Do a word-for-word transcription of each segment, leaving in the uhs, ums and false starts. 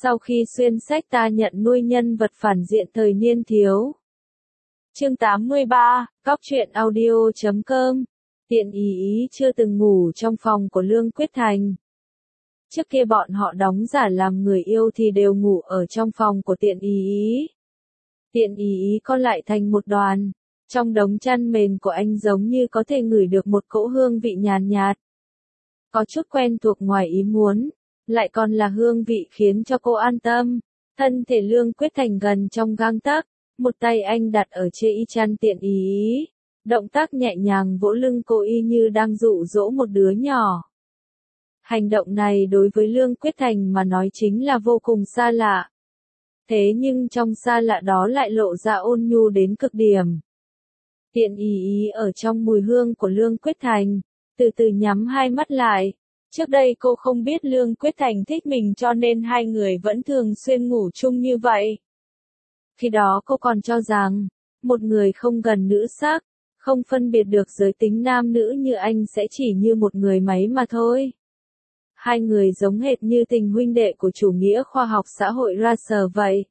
Sau khi xuyên sách ta nhận nuôi nhân vật phản diện thời niên thiếu. Chương tám mươi ba, Cóc truyện audio chấm com. Tiện ý ý chưa từng ngủ trong phòng của Lương Quyết Thành. Trước kia bọn họ đóng giả làm người yêu thì đều ngủ ở trong phòng của Tiện ý ý. Tiện ý ý co lại thành một đoàn. Trong đống chăn mền của anh giống như có thể ngửi được một cỗ hương vị nhàn nhạt. Có chút quen thuộc ngoài ý muốn. Lại còn là hương vị khiến cho cô an tâm. Thân thể Lương Quyết Thành gần trong gang tấc, một tay anh đặt ở trên y chăn Tiện ý ý. Động tác nhẹ nhàng vỗ lưng cô y như đang dụ dỗ một đứa nhỏ. Hành động này đối với Lương Quyết Thành mà nói chính là vô cùng xa lạ. Thế nhưng trong xa lạ đó lại lộ ra ôn nhu đến cực điểm. Tiện ý ý ở trong mùi hương của Lương Quyết Thành, từ từ nhắm hai mắt lại. Trước đây cô không biết Lương Quyết Thành thích mình cho nên hai người vẫn thường xuyên ngủ chung như vậy. Khi đó cô còn cho rằng, một người không gần nữ sắc, không phân biệt được giới tính nam nữ như anh sẽ chỉ như một người máy mà thôi. Hai người giống hệt như tình huynh đệ của chủ nghĩa khoa học xã hội Russell vậy.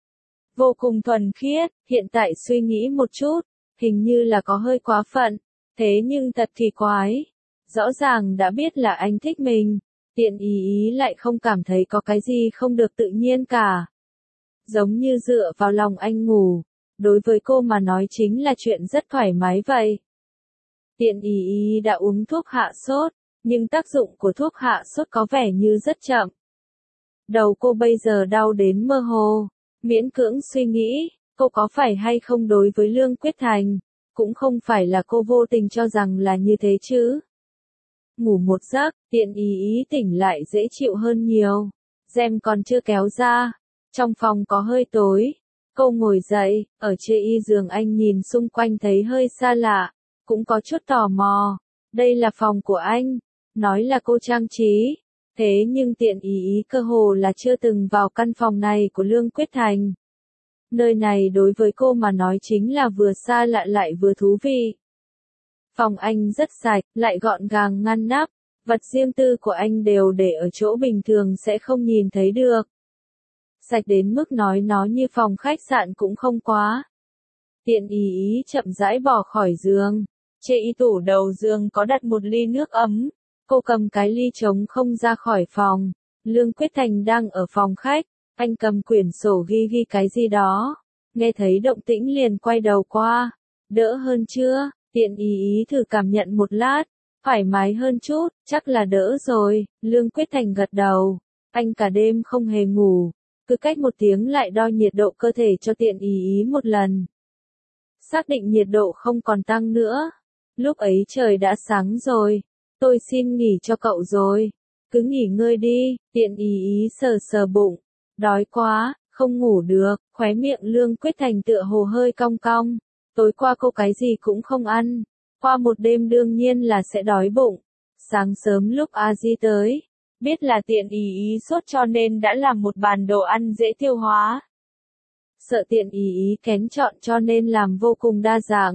Vô cùng thuần khiết, hiện tại suy nghĩ một chút, hình như là có hơi quá phận, thế nhưng thật kỳ quái. Rõ ràng đã biết là anh thích mình, Tiện ý ý lại không cảm thấy có cái gì không được tự nhiên cả. Giống như dựa vào lòng anh ngủ, đối với cô mà nói chính là chuyện rất thoải mái vậy. Tiện ý ý đã uống thuốc hạ sốt, nhưng tác dụng của thuốc hạ sốt có vẻ như rất chậm. Đầu cô bây giờ đau đến mơ hồ, miễn cưỡng suy nghĩ, cô có phải hay không đối với Lương Quyết Thành, cũng không phải là cô vô tình cho rằng là như thế chứ. Ngủ một giấc, Tiện ý ý tỉnh lại dễ chịu hơn nhiều. Rèm còn chưa kéo ra. Trong phòng có hơi tối. Cô ngồi dậy, ở trên y giường anh nhìn xung quanh thấy hơi xa lạ. Cũng có chút tò mò. Đây là phòng của anh. Nói là cô trang trí. Thế nhưng Tiện ý ý cơ hồ là chưa từng vào căn phòng này của Lương Quyết Thành. Nơi này đối với cô mà nói chính là vừa xa lạ lại vừa thú vị. Phòng anh rất sạch, lại gọn gàng ngăn nắp, vật riêng tư của anh đều để ở chỗ bình thường sẽ không nhìn thấy được. Sạch đến mức nói nó như phòng khách sạn cũng không quá. Tiện ý ý chậm rãi bỏ khỏi giường, trên y tủ đầu giường có đặt một ly nước ấm, cô cầm cái ly trống không ra khỏi phòng. Lương Quyết Thành đang ở phòng khách, anh cầm quyển sổ ghi ghi cái gì đó, nghe thấy động tĩnh liền quay đầu qua. Đỡ hơn chưa? Tiện ý ý thử cảm nhận một lát, thoải mái hơn chút, chắc là đỡ rồi. Lương Quyết Thành gật đầu, anh cả đêm không hề ngủ, cứ cách một tiếng lại đo nhiệt độ cơ thể cho Tiện ý ý một lần. Xác định nhiệt độ không còn tăng nữa, lúc ấy trời đã sáng rồi, tôi xin nghỉ cho cậu rồi, cứ nghỉ ngơi đi. Tiện ý ý sờ sờ bụng, đói quá, không ngủ được, khóe miệng Lương Quyết Thành tựa hồ hơi cong cong. Tối qua cô cái gì cũng không ăn, qua một đêm đương nhiên là sẽ đói bụng. Sáng sớm lúc A Di tới, biết là Tiện ý ý sốt cho nên đã làm một bàn đồ ăn dễ tiêu hóa. Sợ Tiện ý ý kén chọn cho nên làm vô cùng đa dạng.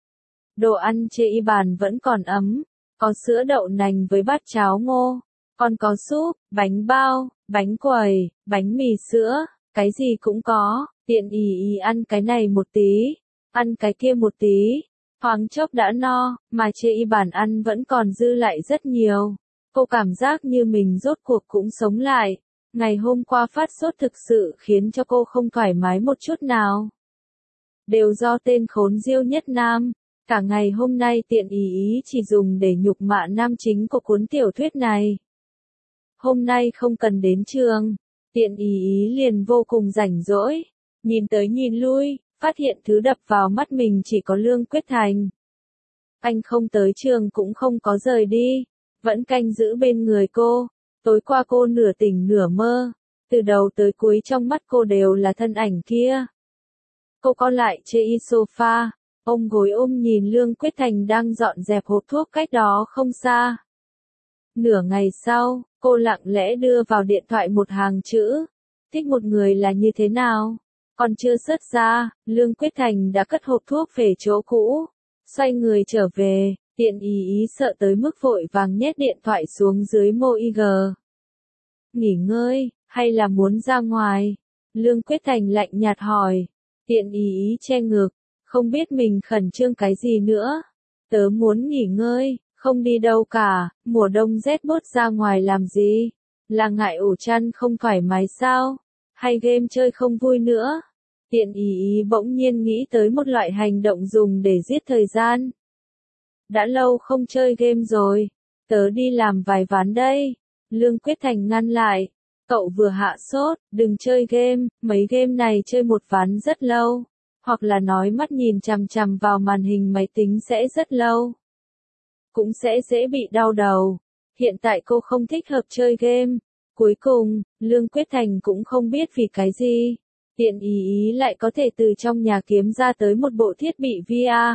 Đồ ăn trên y bàn vẫn còn ấm, có sữa đậu nành với bát cháo ngô, còn có súp, bánh bao, bánh quẩy, bánh mì sữa, cái gì cũng có. Tiện ý ý ăn cái này một tí, ăn cái kia một tí, thoáng chốc đã no, mà trên y bàn ăn vẫn còn dư lại rất nhiều. Cô cảm giác như mình rốt cuộc cũng sống lại. Ngày hôm qua phát sốt thực sự khiến cho cô không thoải mái một chút nào. Đều do tên khốn Diêu Nhất Nam, cả ngày hôm nay Tiện ý ý chỉ dùng để nhục mạ nam chính của cuốn tiểu thuyết này. Hôm nay không cần đến trường, Tiện ý ý liền vô cùng rảnh rỗi, nhìn tới nhìn lui. Phát hiện thứ đập vào mắt mình chỉ có Lương Quyết Thành. Anh không tới trường cũng không có rời đi, vẫn canh giữ bên người cô. Tối qua cô nửa tỉnh nửa mơ, từ đầu tới cuối trong mắt cô đều là thân ảnh kia. Cô co lại trên y sofa, ôm gối ôm nhìn Lương Quyết Thành đang dọn dẹp hộp thuốc cách đó không xa. Nửa ngày sau, cô lặng lẽ đưa vào điện thoại một hàng chữ. Thích một người là như thế nào? Còn chưa xuất ra, Lương Quyết Thành đã cất hộp thuốc về chỗ cũ, xoay người trở về. Tiện ý ý sợ tới mức vội vàng nhét điện thoại xuống dưới mô i giê. Nghỉ ngơi, Hay là muốn ra ngoài? Lương Quyết Thành lạnh nhạt hỏi. Tiện ý ý che ngực, không biết mình khẩn trương cái gì nữa. Tớ muốn nghỉ ngơi, không đi đâu cả, mùa đông rét bốt ra ngoài làm gì? Là ngại ổ chăn không thoải mái sao? Hay game chơi không vui nữa? Tiện ý ý bỗng nhiên nghĩ tới một loại hành động dùng để giết thời gian. Đã lâu không chơi game rồi, tớ đi làm vài ván đây. Lương Quyết Thành ngăn lại. Cậu vừa hạ sốt, đừng chơi game, mấy game này chơi một ván rất lâu. Hoặc là nói mắt nhìn chằm chằm vào màn hình máy tính sẽ rất lâu. Cũng sẽ dễ bị đau đầu. Hiện tại cô không thích hợp chơi game. Cuối cùng, Lương Quyết Thành cũng không biết vì cái gì. Tiện ý ý lại có thể từ trong nhà kiếm ra tới một bộ thiết bị vê rờ.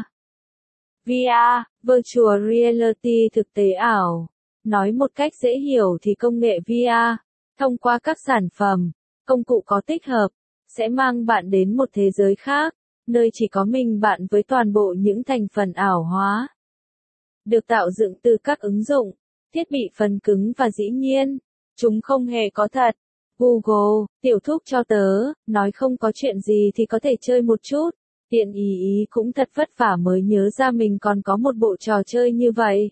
vê rờ, Virtual Reality thực tế ảo. Nói một cách dễ hiểu thì công nghệ vê rờ, thông qua các sản phẩm, công cụ có tích hợp, sẽ mang bạn đến một thế giới khác, nơi chỉ có mình bạn với toàn bộ những thành phần ảo hóa. Được tạo dựng từ các ứng dụng, thiết bị phần cứng và dĩ nhiên, chúng không hề có thật. Google, tiểu thúc cho tớ, nói không có chuyện gì thì có thể chơi một chút. Tiện ý ý cũng thật vất vả mới nhớ ra mình còn có một bộ trò chơi như vậy.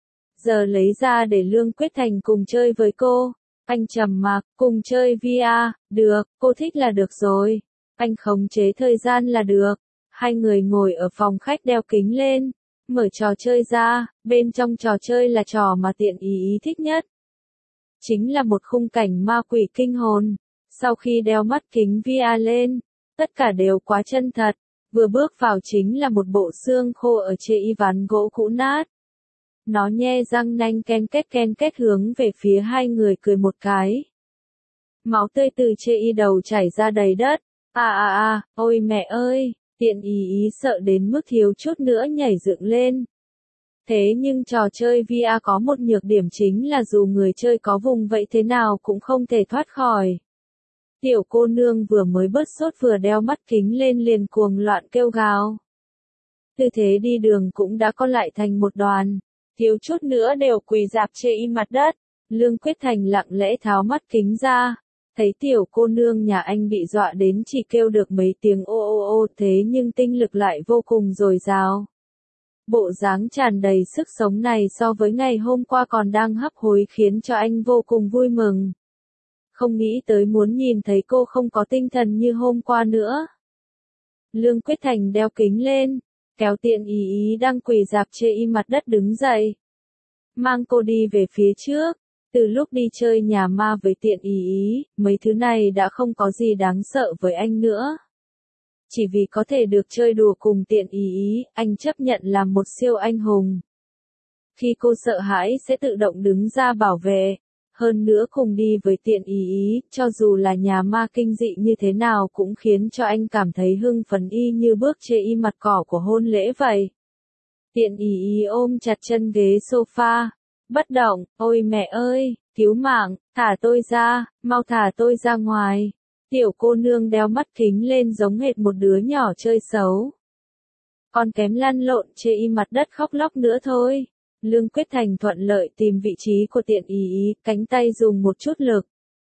Giờ lấy ra để Lương Quyết Thành cùng chơi với cô. Anh trầm mặc, cùng chơi vê rờ, được, cô thích là được rồi. Anh khống chế thời gian là được. Hai người ngồi ở phòng khách đeo kính lên, mở trò chơi ra, bên trong trò chơi là trò mà tiện ý ý thích nhất. Chính là một khung cảnh ma quỷ kinh hồn. Sau khi đeo mắt kính vê rờ lên, tất cả đều quá chân thật. Vừa bước vào chính là một bộ xương khô ở chê y ván gỗ cũ nát. Nó nhe răng nanh ken két ken két hướng về phía hai người cười một cái. Máu tươi từ chê y đầu chảy ra đầy đất. À à à, ôi mẹ ơi, tiện ý ý sợ đến mức thiếu chút nữa nhảy dựng lên. Thế nhưng trò chơi vê rờ có một nhược điểm chính là dù người chơi có vùng vẫy thế nào cũng không thể thoát khỏi. Tiểu cô nương vừa mới bớt sốt vừa đeo mắt kính lên liền cuồng loạn kêu gào. Tư thế đi đường cũng đã co lại thành một đoàn, thiếu chút nữa đều quỳ rạp chê y mặt đất. Lương Quyết Thành lặng lẽ tháo mắt kính ra, thấy tiểu cô nương nhà anh bị dọa đến chỉ kêu được mấy tiếng ô ô ô thế nhưng tinh lực lại vô cùng dồi dào. Bộ dáng tràn đầy sức sống này so với ngày hôm qua còn đang hấp hối khiến cho anh vô cùng vui mừng. Không nghĩ tới muốn nhìn thấy cô không có tinh thần như hôm qua nữa. Lương Quyết Thành đeo kính lên, kéo tiện ý ý đang quỳ rạp chê y mặt đất đứng dậy. Mang cô đi về phía trước. Từ lúc đi chơi nhà ma với tiện ý ý, mấy thứ này đã không có gì đáng sợ với anh nữa. Chỉ vì có thể được chơi đùa cùng tiện ý ý, anh chấp nhận làm một siêu anh hùng. Khi cô sợ hãi sẽ tự động đứng ra bảo vệ. Hơn nữa cùng đi với tiện ý ý, cho dù là nhà ma kinh dị như thế nào cũng khiến cho anh cảm thấy hưng phấn y như bước chê y mặt cỏ của hôn lễ vậy. Tiện ý ý ôm chặt chân ghế sofa, bất động, ôi mẹ ơi, cứu mạng, thả tôi ra, mau thả tôi ra ngoài. Tiểu cô nương đeo mắt kính lên giống hệt một đứa nhỏ chơi xấu. Còn kém lăn lộn chê y mặt đất khóc lóc nữa thôi. Lương Quyết Thành thuận lợi tìm vị trí của tiện ý ý, cánh tay dùng một chút lực.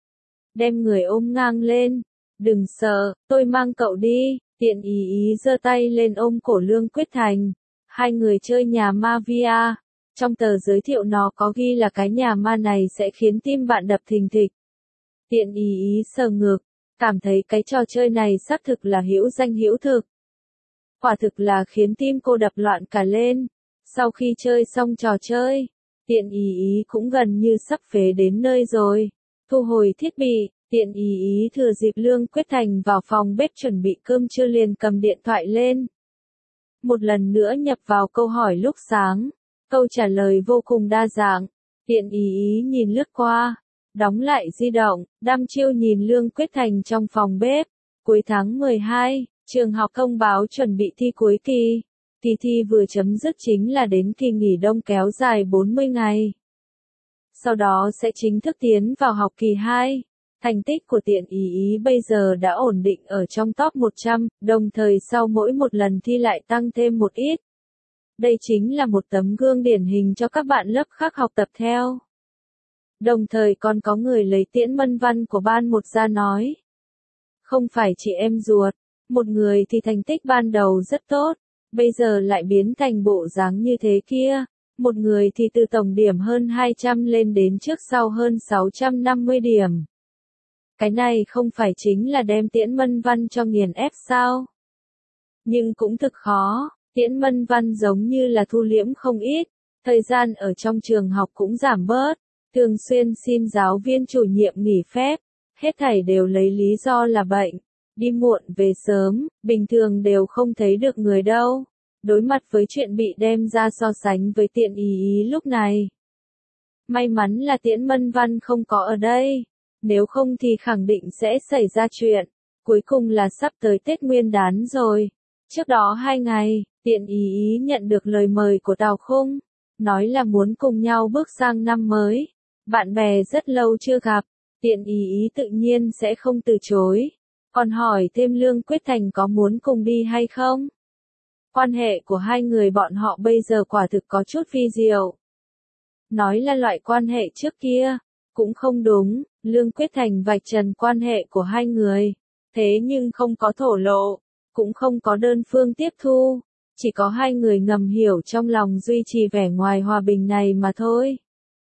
Đem người ôm ngang lên. Đừng sợ, tôi mang cậu đi. Tiện ý ý giơ tay lên ôm cổ Lương Quyết Thành. Hai người chơi nhà ma vê rờ. Trong tờ giới thiệu nó có ghi là cái nhà ma này sẽ khiến tim bạn đập thình thịch. Tiện ý ý sờ ngực, cảm thấy cái trò chơi này xác thực là hữu danh hữu thực. Quả thực là khiến tim cô đập loạn cả lên. Sau khi chơi xong trò chơi, tiện ý ý cũng gần như sắp phế đến nơi rồi. Thu hồi thiết bị, tiện ý ý thừa dịp Lương Quyết Thành vào phòng bếp chuẩn bị cơm trưa liền cầm điện thoại lên. Một lần nữa nhập vào câu hỏi lúc sáng. Câu trả lời vô cùng đa dạng. Tiện ý ý nhìn lướt qua, đóng lại di động, đăm chiêu nhìn Lương Quyết Thành trong phòng bếp. Cuối tháng mười hai, trường học thông báo chuẩn bị thi cuối kỳ. Kỳ thi vừa chấm dứt chính là đến kỳ nghỉ đông kéo dài bốn mươi ngày. Sau đó sẽ chính thức tiến vào học kỳ hai. Thành tích của tiện ý ý bây giờ đã ổn định ở trong top một trăm, đồng thời sau mỗi một lần thi lại tăng thêm một ít. Đây chính là một tấm gương điển hình cho các bạn lớp khác học tập theo. Đồng thời còn có người lấy Tiễn Mân Văn của ban một ra nói. Không phải chị em ruột, một người thì thành tích ban đầu rất tốt, bây giờ lại biến thành bộ dáng như thế kia, một người thì từ tổng điểm hơn hai trăm lên đến trước sau hơn sáu trăm năm mươi điểm. Cái này không phải chính là đem Tiễn Mân Văn cho nghiền ép sao? Nhưng cũng thực khó, Tiễn Mân Văn giống như là thu liễm không ít, thời gian ở trong trường học cũng giảm bớt, thường xuyên xin giáo viên chủ nhiệm nghỉ phép, hết thảy đều lấy lý do là bệnh, đi muộn về sớm, bình thường đều không thấy được người đâu. Đối mặt với chuyện bị đem ra so sánh với Tiện Ý Ý lúc này. May mắn là Tiễn Mân Văn không có ở đây, nếu không thì khẳng định sẽ xảy ra chuyện. Cuối cùng là sắp tới Tết Nguyên Đán rồi. Trước đó hai ngày, Tiện Ý Ý nhận được lời mời của Tào Khung, nói là muốn cùng nhau bước sang năm mới. Bạn bè rất lâu chưa gặp, Tiện Ý Ý tự nhiên sẽ không từ chối. Còn hỏi thêm Lương Quyết Thành có muốn cùng đi hay không? Quan hệ của hai người bọn họ bây giờ quả thực có chút vi diệu. Nói là loại quan hệ trước kia, cũng không đúng, Lương Quyết Thành vạch trần quan hệ của hai người, thế nhưng không có thổ lộ, cũng không có đơn phương tiếp thu, chỉ có hai người ngầm hiểu trong lòng duy trì vẻ ngoài hòa bình này mà thôi.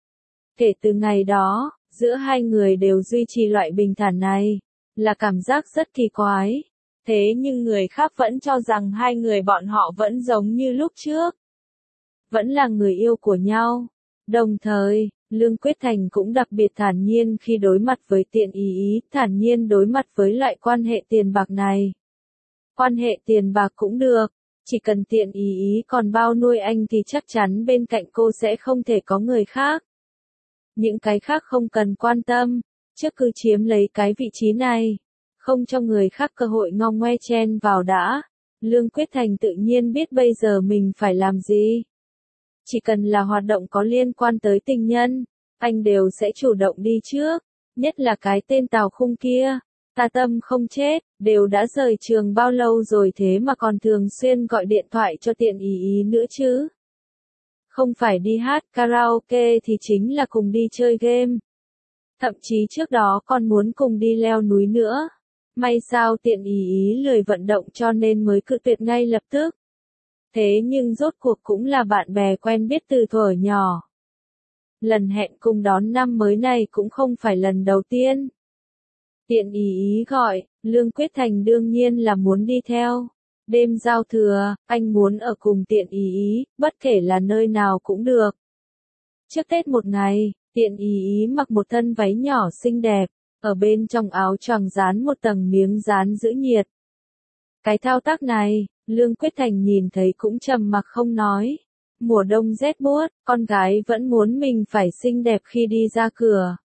Kể từ ngày đó, giữa hai người đều duy trì loại bình thản này, là cảm giác rất kỳ quái. Thế nhưng người khác vẫn cho rằng hai người bọn họ vẫn giống như lúc trước. Vẫn là người yêu của nhau. Đồng thời, Lương Quyết Thành cũng đặc biệt thản nhiên khi đối mặt với Tiện Ý Ý, thản nhiên đối mặt với loại quan hệ tiền bạc này. Quan hệ tiền bạc cũng được, chỉ cần Tiện Ý Ý còn bao nuôi anh thì chắc chắn bên cạnh cô sẽ không thể có người khác. Những cái khác không cần quan tâm, trước cứ chiếm lấy cái vị trí này. Không cho người khác cơ hội ngong ngoe chen vào đã. Lương Quyết Thành tự nhiên biết bây giờ mình phải làm gì. Chỉ cần là hoạt động có liên quan tới tình nhân, anh đều sẽ chủ động đi trước. Nhất là cái tên Tào Khung kia. Ta tâm không chết, đều đã rời trường bao lâu rồi thế mà còn thường xuyên gọi điện thoại cho Tiện Ý Ý nữa chứ. Không phải đi hát karaoke thì chính là cùng đi chơi game. Thậm chí trước đó còn muốn cùng đi leo núi nữa. May sao Tiện Ý Ý lười vận động cho nên mới cự tuyệt ngay lập tức. Thế nhưng rốt cuộc cũng là bạn bè quen biết từ thuở nhỏ. Lần hẹn cùng đón năm mới này cũng không phải lần đầu tiên. Tiện Ý Ý gọi, Lương Quyết Thành đương nhiên là muốn đi theo. Đêm giao thừa, anh muốn ở cùng Tiện Ý Ý, bất kể là nơi nào cũng được. Trước Tết một ngày, Tiện Ý Ý mặc một thân váy nhỏ xinh đẹp. Ở bên trong áo choàng dán một tầng miếng dán giữ nhiệt. Cái thao tác này, Lương Quyết Thành nhìn thấy cũng trầm mặc không nói. Mùa đông rét buốt, con gái vẫn muốn mình phải xinh đẹp khi đi ra cửa.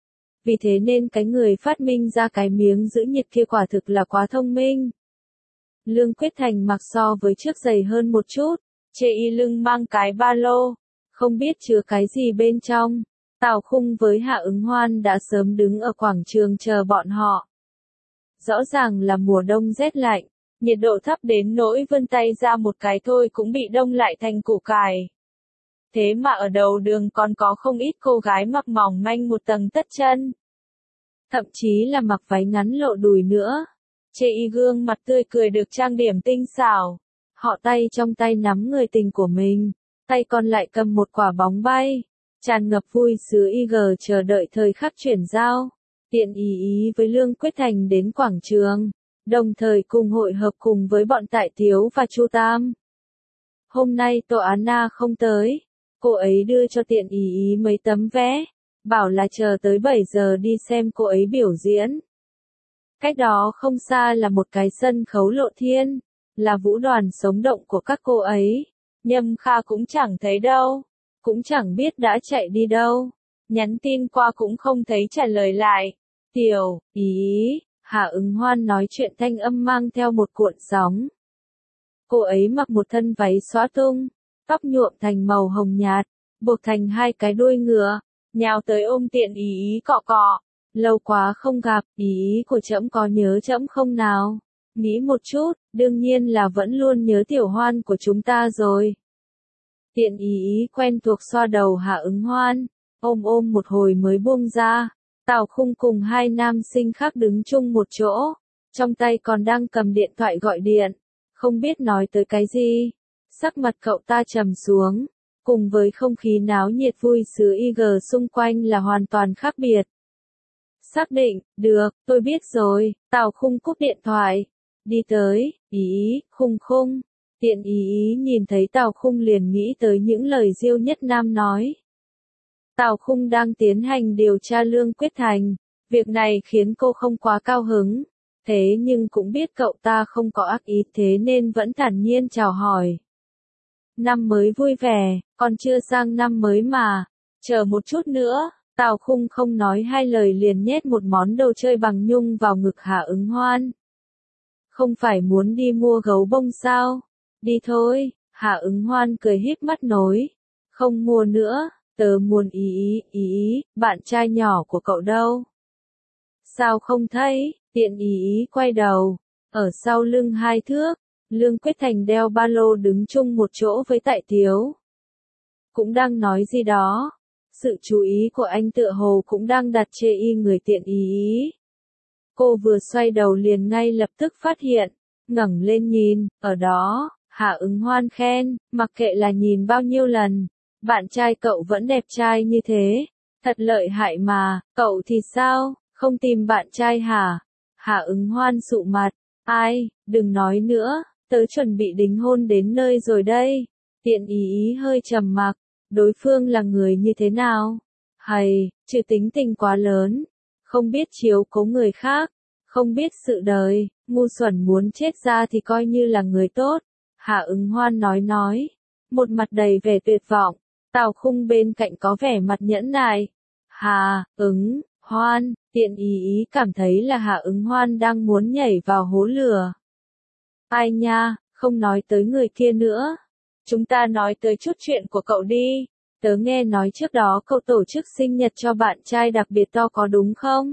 Vì thế nên cái người phát minh ra cái miếng giữ nhiệt kia quả thực là quá thông minh. Lương Quyết Thành mặc so với trước dày hơn một chút, chê y lưng mang cái ba lô, không biết chứa cái gì bên trong. Tào Khung với Hạ Ứng Hoan đã sớm đứng ở quảng trường chờ bọn họ. Rõ ràng là mùa đông rét lạnh, nhiệt độ thấp đến nỗi vươn tay ra một cái thôi cũng bị đông lại thành củ cải. Thế mà ở đầu đường còn có không ít cô gái mặc mỏng manh một tầng tất chân. Thậm chí là mặc váy ngắn lộ đùi nữa. Chê y gương mặt tươi cười được trang điểm tinh xảo. Họ tay trong tay nắm người tình của mình, tay còn lại cầm một quả bóng bay. Tràn ngập vui sướng i giê chờ đợi thời khắc chuyển giao. Tiện Ý Ý với Lương Quyết Thành đến quảng trường, đồng thời cùng hội hợp cùng với bọn Tại Thiếu và Chu Tam. Hôm nay Tô Á Na không tới, cô ấy đưa cho Tiện Ý Ý mấy tấm vé, bảo là chờ tới bảy giờ đi xem cô ấy biểu diễn. Cách đó không xa là một cái sân khấu lộ thiên, là vũ đoàn sống động của các cô ấy. Nhâm Kha cũng chẳng thấy đâu. Cũng chẳng biết đã chạy đi đâu. Nhắn tin qua cũng không thấy trả lời lại. Tiểu, Ý, Hạ Ứng Hoan nói chuyện thanh âm mang theo một cuộn sóng. Cô ấy mặc một thân váy xóa tung, tóc nhuộm thành màu hồng nhạt, buộc thành hai cái đuôi ngựa, nhào tới ôm Tiện Ý Ý cọ cọ. Lâu quá không gặp, Ý Ý của trẫm có nhớ trẫm không nào? Nghĩ một chút, đương nhiên là vẫn luôn nhớ Tiểu Hoan của chúng ta rồi. Tiện Ý Ý quen thuộc xoa đầu Hạ Ứng Hoan, ôm ôm một hồi mới buông ra. Tào Khung cùng hai nam sinh khác đứng chung một chỗ, trong tay còn đang cầm điện thoại gọi điện, không biết nói tới cái gì. Sắc mặt cậu ta trầm xuống, cùng với không khí náo nhiệt vui xứ i giê xung quanh là hoàn toàn khác biệt. Xác định, được, tôi biết rồi, Tào Khung cúp điện thoại, đi tới, ý ý, Khung Khung. Tiện ý ý nhìn thấy Tào Khung liền nghĩ tới những lời Diêu Nhất Nam nói. Tào Khung đang tiến hành điều tra Lương Quyết Thành, việc này khiến cô không quá cao hứng, thế nhưng cũng biết cậu ta không có ác ý thế nên vẫn thản nhiên chào hỏi. Năm mới vui vẻ, còn chưa sang năm mới mà, chờ một chút nữa. Tào Khung không nói hai lời liền nhét một món đồ chơi bằng nhung vào ngực Hạ Ứng Hoan. Không phải muốn đi mua gấu bông sao? Đi thôi, Hạ Ứng Hoan cười híp mắt nói. Không mua nữa, tớ muốn ý ý, ý ý, bạn trai nhỏ của cậu đâu? Sao không thấy? Tiện ý ý quay đầu, ở sau lưng hai thước, Lương Quyết Thành đeo ba lô đứng chung một chỗ với Tại Tiếu. Cũng đang nói gì đó. Sự chú ý của anh tựa hồ cũng đang đặt chê y người tiện ý ý. Cô vừa xoay đầu liền ngay lập tức phát hiện, ngẩng lên nhìn, ở đó, Hạ Ứng Hoan khen, mặc kệ là nhìn bao nhiêu lần, bạn trai cậu vẫn đẹp trai như thế, thật lợi hại mà, cậu thì sao, không tìm bạn trai hả? Hạ Ứng Hoan sụ mặt, ai, đừng nói nữa, tớ chuẩn bị đính hôn đến nơi rồi đây. Tiện ý ý hơi trầm mặc. Đối phương là người như thế nào? Hay, chứ tính tình quá lớn, không biết chiếu cố người khác, không biết sự đời, ngu xuẩn muốn chết ra thì coi như là người tốt. Hạ Ứng Hoan nói nói, một mặt đầy vẻ tuyệt vọng. Tào Khung bên cạnh có vẻ mặt nhẫn nại. Hà, Ứng, Hoan, tiện ý ý cảm thấy là Hạ Ứng Hoan đang muốn nhảy vào hố lửa. Ai nha, không nói tới người kia nữa. Chúng ta nói tới chút chuyện của cậu đi. Tớ nghe nói trước đó cậu tổ chức sinh nhật cho bạn trai đặc biệt to có đúng không?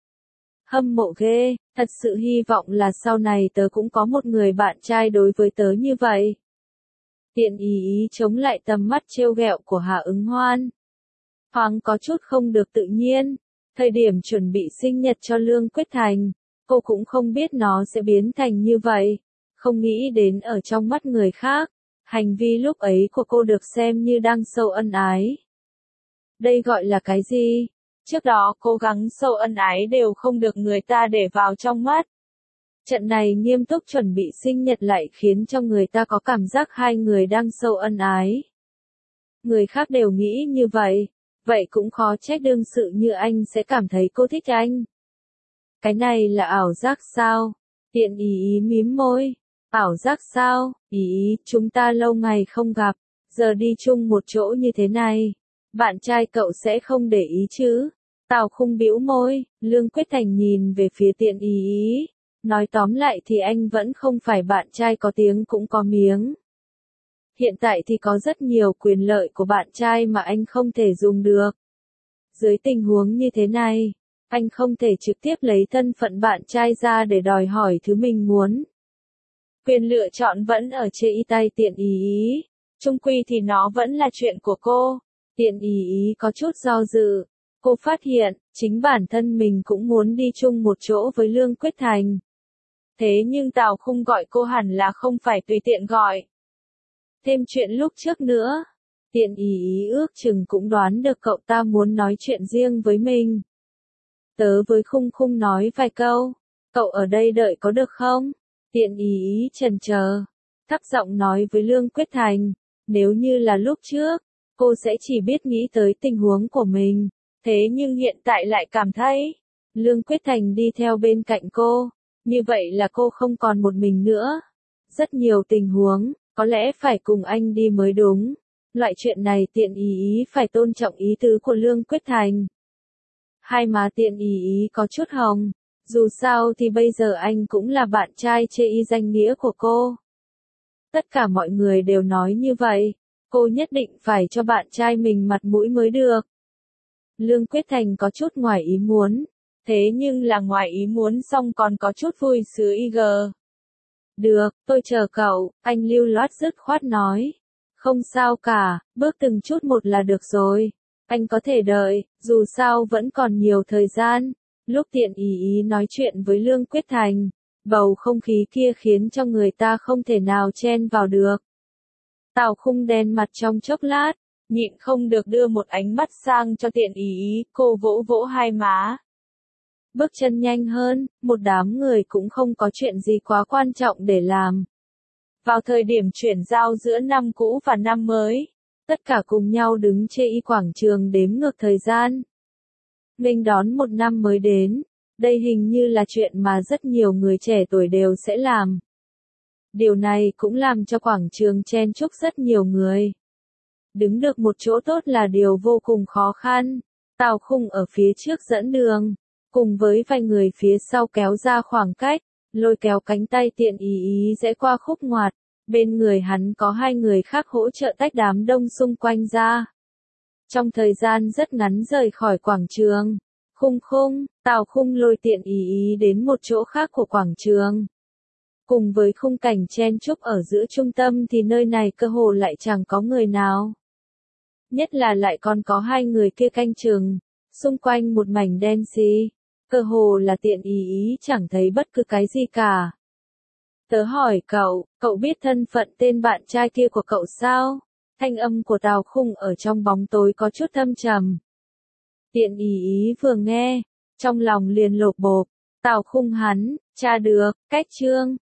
Hâm mộ ghê, thật sự hy vọng là sau này tớ cũng có một người bạn trai đối với tớ như vậy. Tiện ý ý chống lại tầm mắt trêu ghẹo của Hạ Ứng Hoan. Thoáng có chút không được tự nhiên. Thời điểm chuẩn bị sinh nhật cho Lương Quyết Thành, cô cũng không biết nó sẽ biến thành như vậy. Không nghĩ đến ở trong mắt người khác. Hành vi lúc ấy của cô được xem như đang sâu ân ái. Đây gọi là cái gì? Trước đó cố gắng sâu ân ái đều không được người ta để vào trong mắt. Trận này nghiêm túc chuẩn bị sinh nhật lại khiến cho người ta có cảm giác hai người đang sâu ân ái. Người khác đều nghĩ như vậy, vậy cũng khó trách đương sự như anh sẽ cảm thấy cô thích anh. Cái này là ảo giác sao? Tiện ý ý mím môi. Ảo giác sao? Ý ý, chúng ta lâu ngày không gặp, giờ đi chung một chỗ như thế này. Bạn trai cậu sẽ không để ý chứ? Tào Khung bĩu môi, Lương Quyết Thành nhìn về phía tiện ý ý. Nói tóm lại thì anh vẫn không phải bạn trai có tiếng cũng có miếng. Hiện tại thì có rất nhiều quyền lợi của bạn trai mà anh không thể dùng được. Dưới tình huống như thế này, anh không thể trực tiếp lấy thân phận bạn trai ra để đòi hỏi thứ mình muốn. Quyền lựa chọn vẫn ở trên tay tiện ý ý. Chung quy thì nó vẫn là chuyện của cô. Tiện ý ý có chút do dự. Cô phát hiện, chính bản thân mình cũng muốn đi chung một chỗ với Lương Quyết Thành. Thế nhưng Tào Khung gọi cô hẳn là không phải tùy tiện gọi. Thêm chuyện lúc trước nữa. Tiện ý ý ước chừng cũng đoán được cậu ta muốn nói chuyện riêng với mình. Tớ với Khung Khung nói vài câu. Cậu ở đây đợi có được không? Tiện ý ý chần chờ, thấp giọng nói với Lương Quyết Thành, nếu như là lúc trước, cô sẽ chỉ biết nghĩ tới tình huống của mình, thế nhưng hiện tại lại cảm thấy, Lương Quyết Thành đi theo bên cạnh cô, như vậy là cô không còn một mình nữa. Rất nhiều tình huống, có lẽ phải cùng anh đi mới đúng. Loại chuyện này tiện ý ý phải tôn trọng ý tứ của Lương Quyết Thành. Hai má tiện ý ý có chút hồng. Dù sao thì bây giờ anh cũng là bạn trai chê y danh nghĩa của cô. Tất cả mọi người đều nói như vậy, cô nhất định phải cho bạn trai mình mặt mũi mới được. Lương Quyết Thành có chút ngoài ý muốn, thế nhưng là ngoài ý muốn xong còn có chút vui sướng i giê. Được, tôi chờ cậu, anh lưu loát dứt khoát nói. Không sao cả, bước từng chút một là được rồi. Anh có thể đợi, dù sao vẫn còn nhiều thời gian. Lúc Tiện Ý Ý nói chuyện với Lương Quyết Thành, bầu không khí kia khiến cho người ta không thể nào chen vào được. Tào Khung đen mặt trong chốc lát, nhịn không được đưa một ánh mắt sang cho Tiện Ý Ý, cô vỗ vỗ hai má. Bước chân nhanh hơn, một đám người cũng không có chuyện gì quá quan trọng để làm. Vào thời điểm chuyển giao giữa năm cũ và năm mới, tất cả cùng nhau đứng trên y quảng trường đếm ngược thời gian. Nghênh đón một năm mới đến, đây hình như là chuyện mà rất nhiều người trẻ tuổi đều sẽ làm. Điều này cũng làm cho quảng trường chen chúc rất nhiều người. Đứng được một chỗ tốt là điều vô cùng khó khăn. Tào Khung ở phía trước dẫn đường, cùng với vài người phía sau kéo ra khoảng cách, lôi kéo cánh tay Tiện Ý Ý rẽ qua khúc ngoặt. Bên người hắn có hai người khác hỗ trợ tách đám đông xung quanh ra. Trong thời gian rất ngắn rời khỏi quảng trường, Khung Khung, Tào Khung lôi Tiện Ý Ý đến một chỗ khác của quảng trường. Cùng với khung cảnh chen chúc ở giữa trung tâm thì nơi này cơ hồ lại chẳng có người nào. Nhất là lại còn có hai người kia canh chừng, xung quanh một mảnh đen xì, cơ hồ là Tiện Ý Ý chẳng thấy bất cứ cái gì cả. Tớ hỏi cậu, cậu biết thân phận tên bạn trai kia của cậu sao? Thanh âm của Tào Khung ở trong bóng tối có chút thâm trầm. Tiện Ý Ý vừa nghe, trong lòng liền lột bột. Tào Khung hắn, tra được, cách chương.